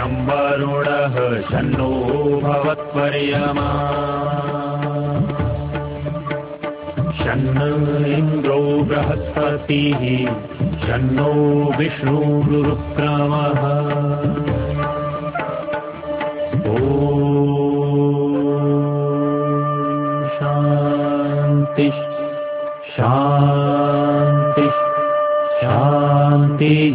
शं वरुणः शन्नो भवत्वर्यमा शन्न इन्द्रो बृहस्पतिः शन्नो विष्णुरुक्रमः ॐ शान्ति शान्ति शान्तिः।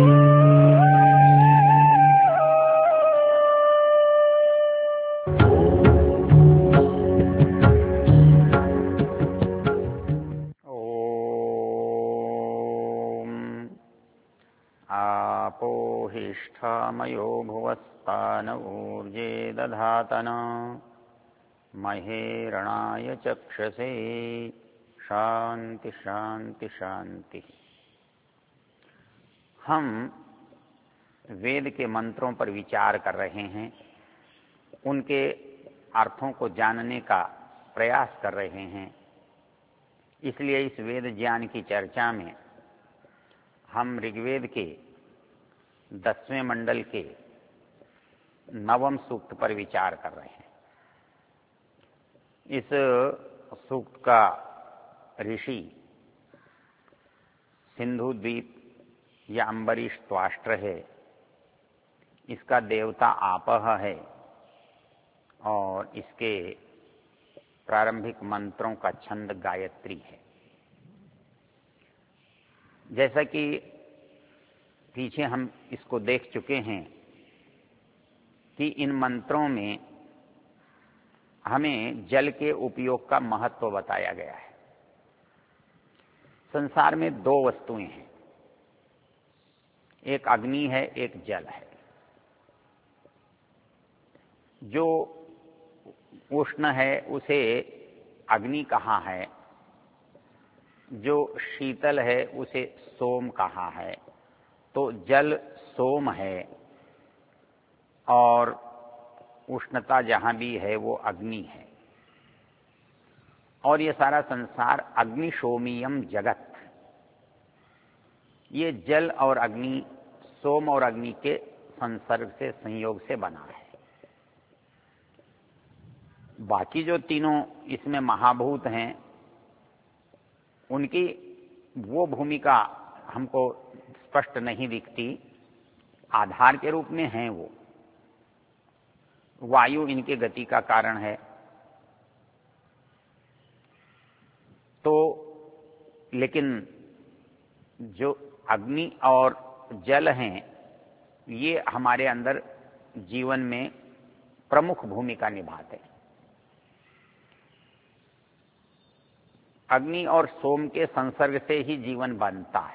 आपोहिष्ठामयो भुवस्तान ऊर्जे दधातना महेरणाय चक्षसे शांति शांति शांति। हम वेद के मंत्रों पर विचार कर रहे हैं, उनके अर्थों को जानने का प्रयास कर रहे हैं। इसलिए इस वेद ज्ञान की चर्चा में हम ऋग्वेद के 10वें मंडल के 9वें सूक्त पर विचार कर रहे हैं। इस सूक्त का ऋषि सिंधु द्वीप या अम्बरीश त्वाष्ट्र है। इसका देवता आपह है और इसके प्रारंभिक मंत्रों का छंद गायत्री है। जैसा कि पीछे हम इसको देख चुके हैं कि इन मंत्रों में हमें जल के उपयोग का महत्व बताया गया है। संसार में दो वस्तुएं हैं, एक अग्नि है, एक जल है। जो उष्ण है उसे अग्नि कहा है, जो शीतल है उसे सोम कहा है। तो जल सोम है और उष्णता जहां भी है वो अग्नि है। और ये सारा संसार अग्निशोमीयम जगत, ये जल और अग्नि, सोम और अग्नि के संसर्ग से, संयोग से बना है। बाकी जो तीनों इसमें महाभूत हैं, उनकी वो भूमिका हमको स्पष्ट नहीं दिखती। आधार के रूप में हैं वो। वायु इनके गति का कारण है। तो लेकिन जो अग्नि और जल हैं, ये हमारे अंदर जीवन में प्रमुख भूमिका निभाते हैं। अग्नि और सोम के संसर्ग से ही जीवन बनता है।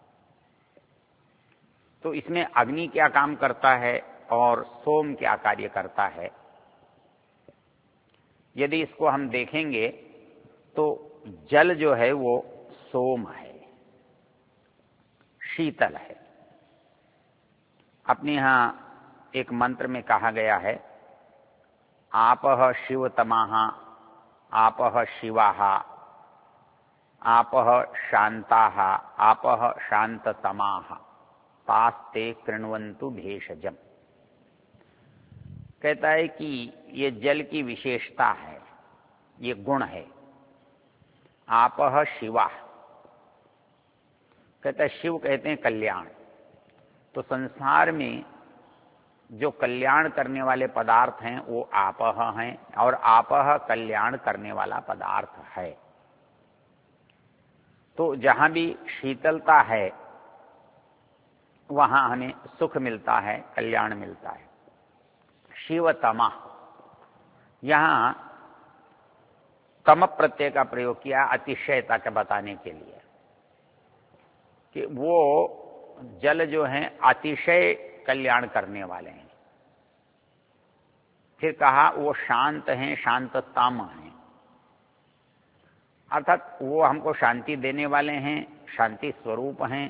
तो इसमें अग्नि क्या काम करता है और सोम क्या कार्य करता है, यदि इसको हम देखेंगे तो जल जो है वो सोम है, शीतल है। अपने यहां एक मंत्र में कहा गया है, आपः शिवतमाः आपः शिवाः आपः शांताः आपः शांततमाः तास्ते कृण्वन्तु भेषजम्। कहता है कि ये जल की विशेषता है, ये गुण है। आपः शिवाः, कहता है शिव कहते हैं कल्याण। तो संसार में जो कल्याण करने वाले पदार्थ हैं वो आपः हैं, और आपः कल्याण करने वाला पदार्थ है। तो जहां भी शीतलता है वहां हमें सुख मिलता है, कल्याण मिलता है। शिवतमा, यहां तम प्रत्यय का प्रयोग किया अतिशयता के बताने के लिए कि वो जल जो हैं अतिशय कल्याण करने वाले हैं। फिर कहा वो शांत हैं, शांततम हैं, अर्थात वो हमको शांति देने वाले हैं, शांति स्वरूप हैं।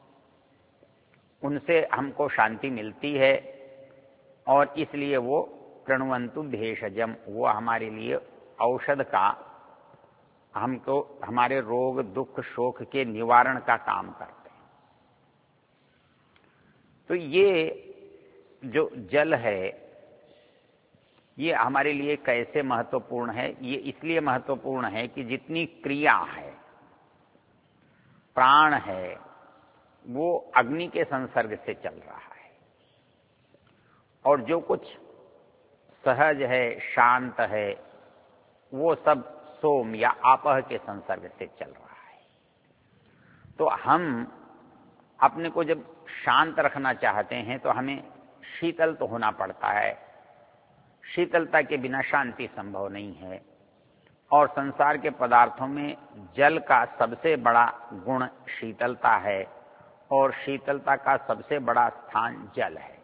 उनसे हमको शांति मिलती है और इसलिए वो कृण्वन्तु भेषजम, वो हमारे लिए औषध का, हमको हमारे रोग दुख शोक के निवारण का काम करते हैं। तो ये जो जल है ये हमारे लिए कैसे महत्वपूर्ण है? ये इसलिए महत्वपूर्ण है कि जितनी क्रिया है, प्राण है, वो अग्नि के संसर्ग से चल रहा है, और जो कुछ सहज है, शांत है, वो सब सोम या आपह के संसर्ग से चल रहा है। तो हम अपने को जब शांत रखना चाहते हैं तो हमें शीतल तो होना पड़ता है। शीतलता के बिना शांति संभव नहीं है। और संसार के पदार्थों में जल का सबसे बड़ा गुण शीतलता है, और शीतलता का सबसे बड़ा स्थान जल है।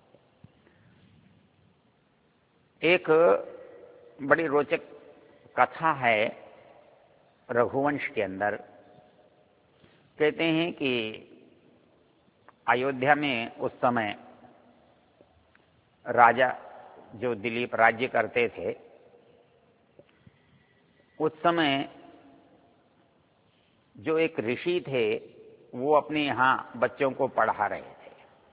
एक बड़ी रोचक कथा है रघुवंश के अंदर। कहते हैं कि अयोध्या में उस समय राजा जो दिलीप राज्य करते थे, उस समय जो एक ऋषि थे वो अपने यहां बच्चों को पढ़ा रहे थे।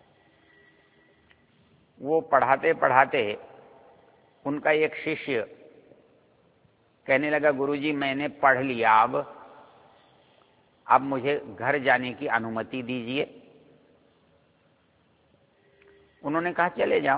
वो पढ़ाते पढ़ाते उनका एक शिष्य कहने लगा, गुरुजी मैंने पढ़ लिया, अब मुझे घर जाने की अनुमति दीजिए। उन्होंने कहा चले जाओ।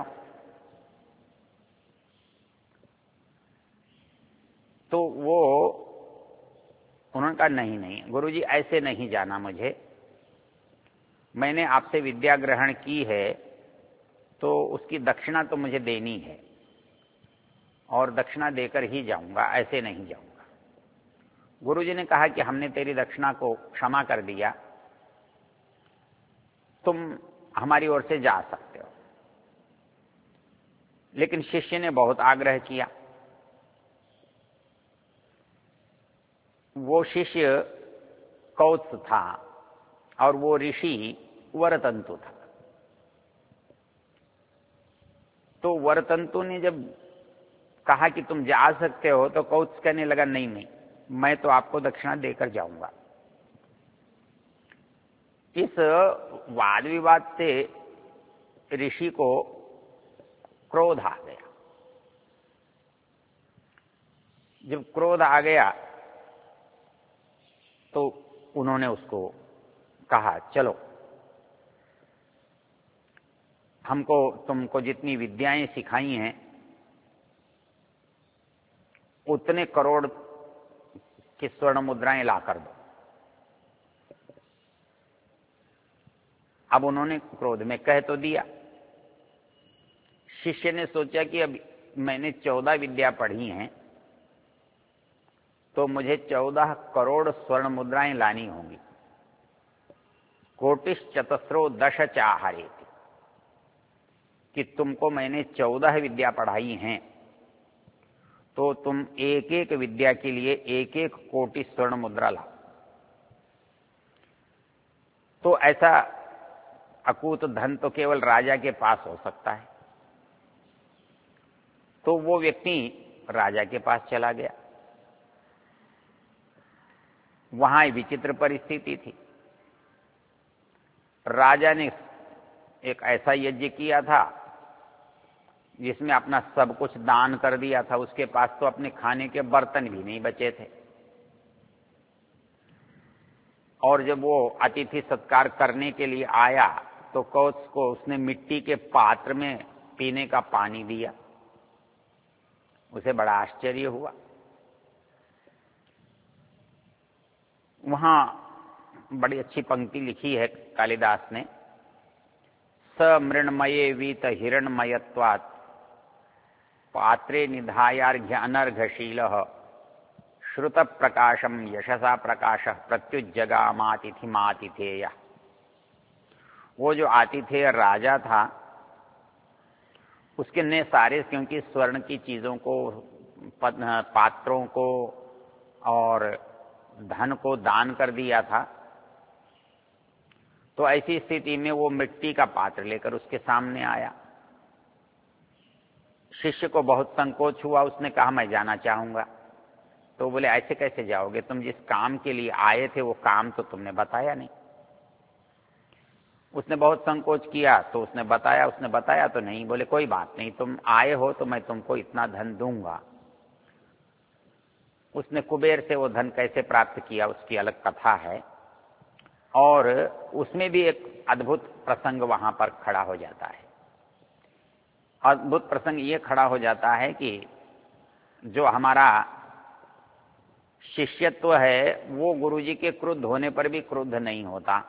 तो वो उन्होंने कहा नहीं नहीं गुरुजी ऐसे नहीं जाना मुझे, मैंने आपसे विद्या ग्रहण की है तो उसकी दक्षिणा तो मुझे देनी है, और दक्षिणा देकर ही जाऊंगा, ऐसे नहीं जाऊंगा। गुरुजी ने कहा कि हमने तेरी दक्षिणा को क्षमा कर दिया, तुम हमारी ओर से जा सकते हो। लेकिन शिष्य ने बहुत आग्रह किया। वो शिष्य कौत्स था और वो ऋषि वरतंतु था। तो वरतंतु ने जब कहा कि तुम जा सकते हो तो कौत्स कहने लगा नहीं नहीं, मैं तो आपको दक्षिणा देकर जाऊंगा। इस वाद विवाद से ऋषि को क्रोध आ गया। जब क्रोध आ गया तो उन्होंने उसको कहा चलो हमको तुमको जितनी विद्याएं सिखाई हैं उतने करोड़ की स्वर्ण मुद्राएं ला कर दो। अब उन्होंने क्रोध में कह तो दिया। शिष्य ने सोचा कि अब मैंने 14 विद्या पढ़ी हैं तो मुझे 14 करोड़ स्वर्ण मुद्राएं लानी होंगी। कोटिश्चतस्रो दश चाहरे, कि तुमको मैंने 14 विद्या पढ़ाई हैं तो तुम एक एक विद्या के लिए एक एक कोटि स्वर्ण मुद्रा लाओ। तो ऐसा अकूत धन तो केवल राजा के पास हो सकता है। तो वो व्यक्ति राजा के पास चला गया। वहां विचित्र परिस्थिति थी। राजा ने एक ऐसा यज्ञ किया था जिसमें अपना सब कुछ दान कर दिया था। उसके पास तो अपने खाने के बर्तन भी नहीं बचे थे। और जब वो अतिथि सत्कार करने के लिए आया तो कौत्स को उसने मिट्टी के पात्र में पीने का पानी दिया। उसे बड़ा आश्चर्य हुआ। वहां बड़ी अच्छी पंक्ति लिखी है कालिदास ने, स मृण्मये वीत हिरण्मयत्वात् पात्रे निधायार्घ्य अनर्घशील श्रुत प्रकाशम यशसा प्रकाश प्रत्युज्जगामातिथिमातिथेय। वो जो आतिथेय राजा था उसके ने सारे क्योंकि स्वर्ण की चीजों को, पात्रों को और धन को दान कर दिया था, तो ऐसी स्थिति में वो मिट्टी का पात्र लेकर उसके सामने आया। शिष्य को बहुत संकोच हुआ। उसने कहा मैं जाना चाहूंगा। तो बोले ऐसे कैसे जाओगे, तुम जिस काम के लिए आए थे वो काम तो तुमने बताया नहीं। उसने बहुत संकोच किया तो उसने बताया तो नहीं, बोले कोई बात नहीं, तुम आए हो तो मैं तुमको इतना धन दूंगा। उसने कुबेर से वो धन कैसे प्राप्त किया उसकी अलग कथा है, और उसमें भी एक अद्भुत प्रसंग वहां पर खड़ा हो जाता है। अद्भुत प्रसंग ये खड़ा हो जाता है कि जो हमारा शिष्यत्व है वो गुरुजी के क्रुद्ध होने पर भी क्रुद्ध नहीं होता,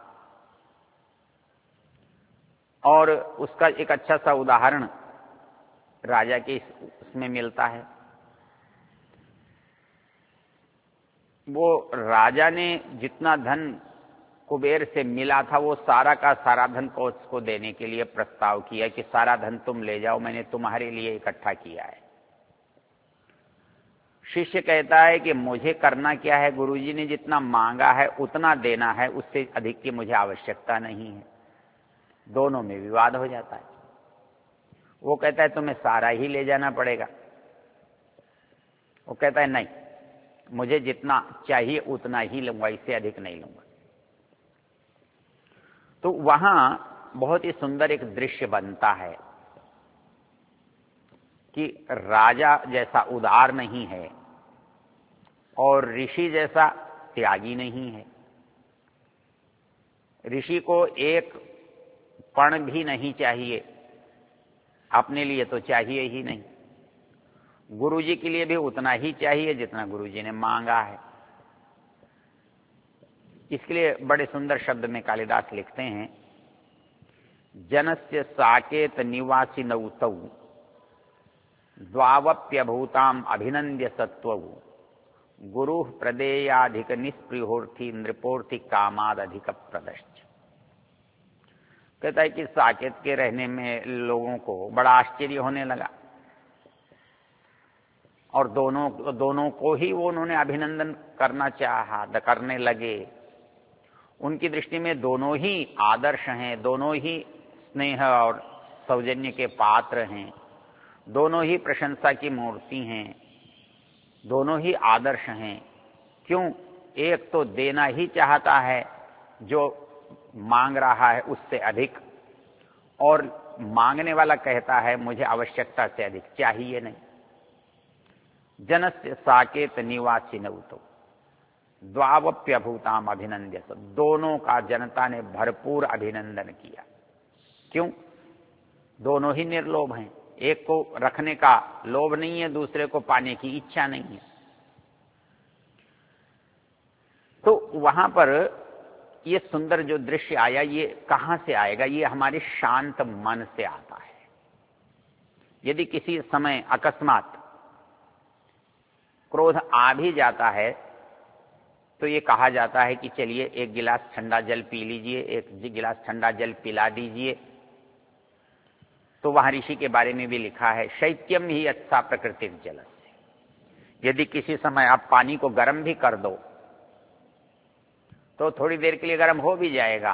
और उसका एक अच्छा सा उदाहरण राजा के इसमें मिलता है। वो राजा ने जितना धन कुबेर से मिला था वो सारा का सारा धन को उसको देने के लिए प्रस्ताव किया कि सारा धन तुम ले जाओ, मैंने तुम्हारे लिए इकट्ठा किया है। शिष्य कहता है कि मुझे करना क्या है, गुरुजी ने जितना मांगा है उतना देना है, उससे अधिक की मुझे आवश्यकता नहीं है। दोनों में विवाद हो जाता है। वो कहता है तुम्हें सारा ही ले जाना पड़ेगा, वो कहता है नहीं, मुझे जितना चाहिए उतना ही लूंगा, इससे अधिक नहीं लूंगा। तो वहां बहुत ही सुंदर एक दृश्य बनता है कि राजा जैसा उदार नहीं है और ऋषि जैसा त्यागी नहीं है। ऋषि को एक पण भी नहीं चाहिए, अपने लिए तो चाहिए ही नहीं। गुरुजी के लिए भी उतना ही चाहिए जितना गुरुजी ने मांगा है। इसके लिए बड़े सुंदर शब्द में कालिदास लिखते हैं, जनस्य साकेत निवासी नौतौ द्वावप्यभूताम अभिनंद्य सत्वौ गुरु प्रदेयाधिक निस्पृहोर्थी नृपोर्थी कामाद अधिक प्रदश्च। कहता है कि साकेत के रहने में लोगों को बड़ा आश्चर्य होने लगा, और दोनों को ही वो उन्होंने अभिनंदन करना चाहा, करने लगे। उनकी दृष्टि में दोनों ही आदर्श हैं, दोनों ही स्नेह और सौजन्य के पात्र हैं, दोनों ही प्रशंसा की मूर्ति हैं, दोनों ही आदर्श हैं। क्यों? एक तो देना ही चाहता है जो मांग रहा है उससे अधिक, और मांगने वाला कहता है मुझे आवश्यकता से अधिक चाहिए नहीं। जनस्य साकेत निवासी नौतो द्वावप्यभूताम अभिनंद्य, दोनों का जनता ने भरपूर अभिनंदन किया। क्यों? दोनों ही निर्लोभ हैं, एक को रखने का लोभ नहीं है, दूसरे को पाने की इच्छा नहीं है। तो वहां पर ये सुंदर जो दृश्य आया, ये कहां से आएगा? ये हमारे शांत मन से आता है। यदि किसी समय अकस्मात क्रोध आ भी जाता है तो ये कहा जाता है कि चलिए एक गिलास ठंडा जल पी लीजिए, एक गिलास ठंडा जल पिला दीजिए। तो वहां ऋषि के बारे में भी लिखा है, शैत्यम ही अच्छा प्रकृति जल से। यदि किसी समय आप पानी को गर्म भी कर दो तो थोड़ी देर के लिए गर्म हो भी जाएगा,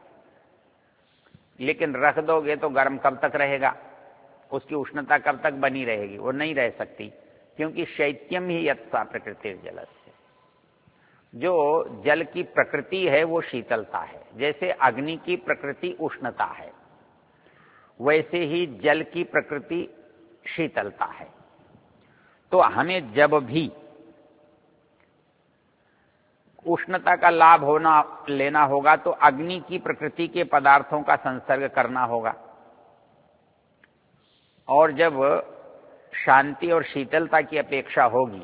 लेकिन रख दोगे तो गर्म कब तक रहेगा? उसकी उष्णता कब तक बनी रहेगी? वो नहीं रह सकती, क्योंकि शैत्यम ही अच्छा प्रकृति जल से। जो जल की प्रकृति है वो शीतलता है। जैसे अग्नि की प्रकृति उष्णता है, वैसे ही जल की प्रकृति शीतलता है। तो हमें जब भी उष्णता का लाभ लेना होगा तो अग्नि की प्रकृति के पदार्थों का संसर्ग करना होगा, और जब शांति और शीतलता की अपेक्षा होगी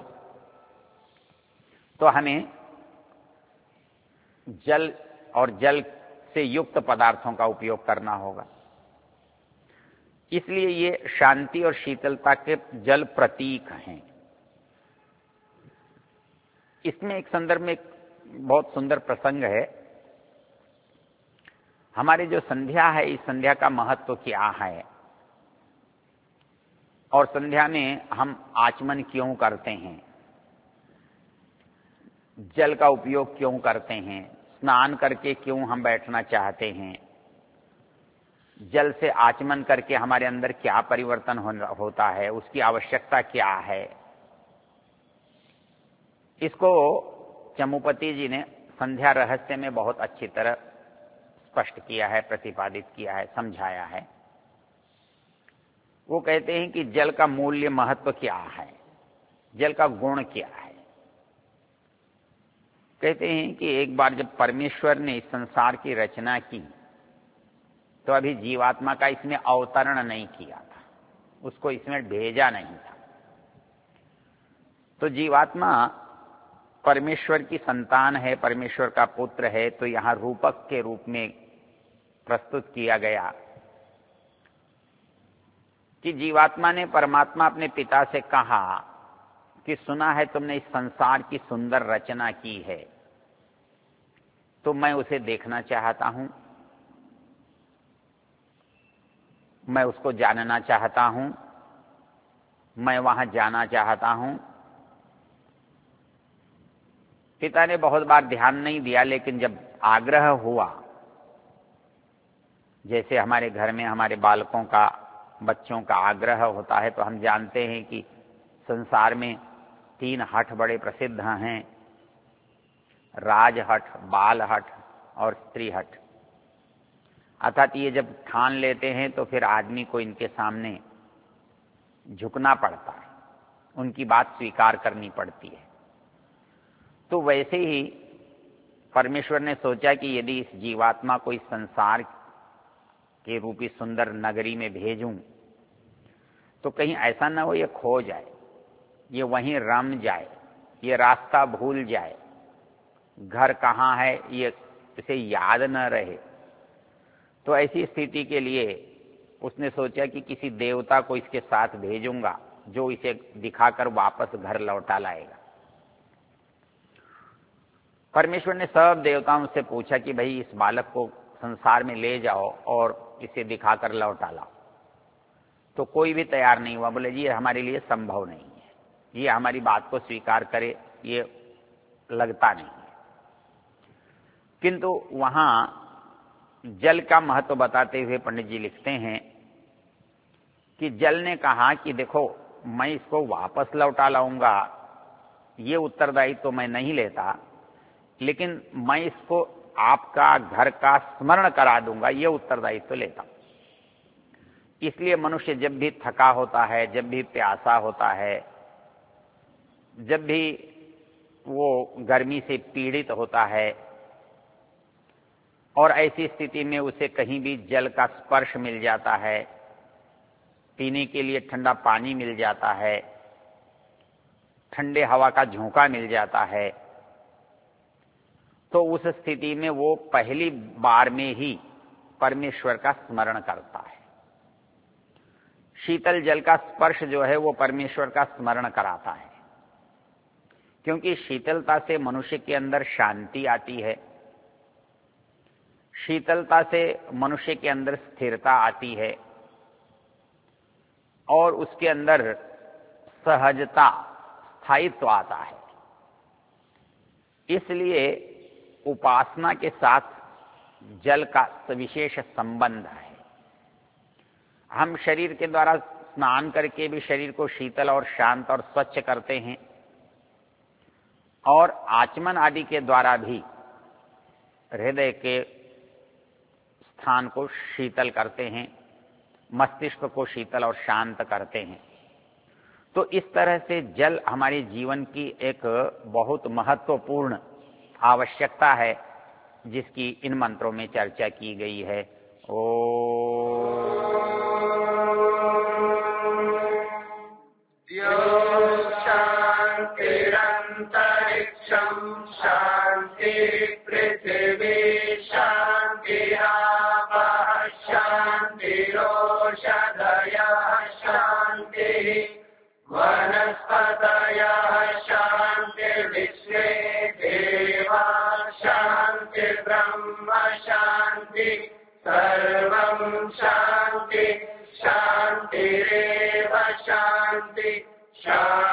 तो हमें जल और जल से युक्त पदार्थों का उपयोग करना होगा। इसलिए ये शांति और शीतलता के जल प्रतीक हैं। इसमें एक संदर्भ में बहुत सुंदर प्रसंग है। हमारी जो संध्या है, इस संध्या का महत्व क्या है, और संध्या में हम आचमन क्यों करते हैं, जल का उपयोग क्यों करते हैं, स्नान करके क्यों हम बैठना चाहते हैं, जल से आचमन करके हमारे अंदर क्या परिवर्तन होता है, उसकी आवश्यकता क्या है, इसको चमुपति जी ने संध्या रहस्य में बहुत अच्छी तरह स्पष्ट किया है, प्रतिपादित किया है, समझाया है। वो कहते हैं कि जल का मूल्य महत्व क्या है, जल का गुण क्या है। कहते हैं कि एक बार जब परमेश्वर ने इस संसार की रचना की तो अभी जीवात्मा का इसमें अवतरण नहीं किया था, उसको इसमें भेजा नहीं था। तो जीवात्मा परमेश्वर की संतान है, परमेश्वर का पुत्र है, तो यहां रूपक के रूप में प्रस्तुत किया गया कि जीवात्मा ने परमात्मा अपने पिता से कहा कि सुना है तुमने इस संसार की सुंदर रचना की है, तो मैं उसे देखना चाहता हूं, मैं उसको जानना चाहता हूं, मैं वहां जाना चाहता हूं। पिता ने बहुत बार ध्यान नहीं दिया, लेकिन जब आग्रह हुआ, जैसे हमारे घर में हमारे बालकों का, बच्चों का आग्रह होता है, तो हम जानते हैं कि संसार में 3 हठ बड़े प्रसिद्ध हैं, राजहठ, बालहठ और स्त्री हठ। अर्थात ये जब ठान लेते हैं तो फिर आदमी को इनके सामने झुकना पड़ता है, उनकी बात स्वीकार करनी पड़ती है। तो वैसे ही परमेश्वर ने सोचा कि यदि इस जीवात्मा को इस संसार के रूपी सुंदर नगरी में भेजूं तो कहीं ऐसा ना हो ये खो जाए, ये वहीं रम जाए, ये रास्ता भूल जाए, घर कहाँ है ये इसे याद न रहे। तो ऐसी स्थिति के लिए उसने सोचा कि किसी देवता को इसके साथ भेजूंगा जो इसे दिखाकर वापस घर लौटा लाएगा। परमेश्वर ने सब देवताओं से पूछा कि भाई इस बालक को संसार में ले जाओ और इसे दिखाकर लौटा लाओ। तो कोई भी तैयार नहीं हुआ, बोले जी ये हमारे लिए संभव नहीं है, ये हमारी बात को स्वीकार करे ये लगता नहीं है। किंतु वहां जल का महत्व बताते हुए पंडित जी लिखते हैं कि जल ने कहा कि देखो मैं इसको वापस लौटा लाऊंगा, ये उत्तरदायित्व तो मैं नहीं लेता, लेकिन मैं इसको आपका घर का स्मरण करा दूंगा, ये उत्तरदायित्व तो लेता हूं। इसलिए मनुष्य जब भी थका होता है, जब भी प्यासा होता है, जब भी वो गर्मी से पीड़ित होता है और ऐसी स्थिति में उसे कहीं भी जल का स्पर्श मिल जाता है, पीने के लिए ठंडा पानी मिल जाता है, ठंडे हवा का झोंका मिल जाता है, तो उस स्थिति में वो पहली बार में ही परमेश्वर का स्मरण करता है। शीतल जल का स्पर्श जो है वो परमेश्वर का स्मरण कराता है, क्योंकि शीतलता से मनुष्य के अंदर शांति आती है, शीतलता से मनुष्य के अंदर स्थिरता आती है और उसके अंदर सहजता, स्थायित्व आता है। इसलिए उपासना के साथ जल का विशेष संबंध है। हम शरीर के द्वारा स्नान करके भी शरीर को शीतल और शांत और स्वच्छ करते हैं और आचमन आदि के द्वारा भी हृदय के स्थान को शीतल करते हैं, मस्तिष्क को शीतल और शांत करते हैं। तो इस तरह से जल हमारे जीवन की एक बहुत महत्वपूर्ण आवश्यकता है, जिसकी इन मंत्रों में चर्चा की गई है। शांतिरंतरिक्षं शांति पृथिवी शांतिरापः शांतिरोषधयः शांतिः वनस्पतयः शांतिर्विश्वे देवाः शांति ब्रह्म शांति सर्वं शांति शांतिरेव शांति शांति